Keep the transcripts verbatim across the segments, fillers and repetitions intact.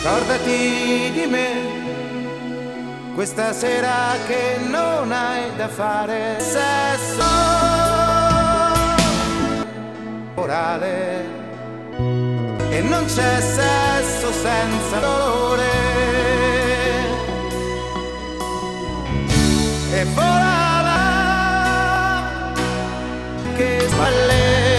Ricordati di me, questa sera che non hai da fare sesso orale, e non c'è sesso senza dolore, e volava che spalle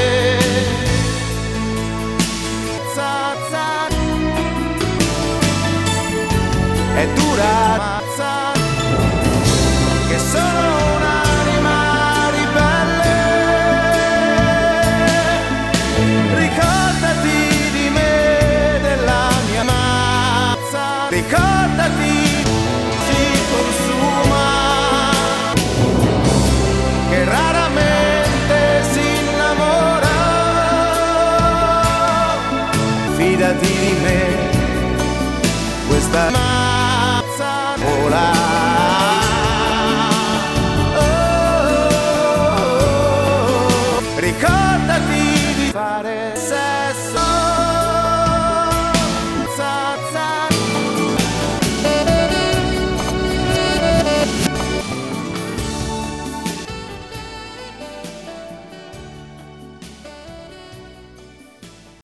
è dura mazza, che sono un'anima ribelle. Ricordati di me, della mia mazza, ricordati si consuma, che raramente si innamora. Fidati di me, questa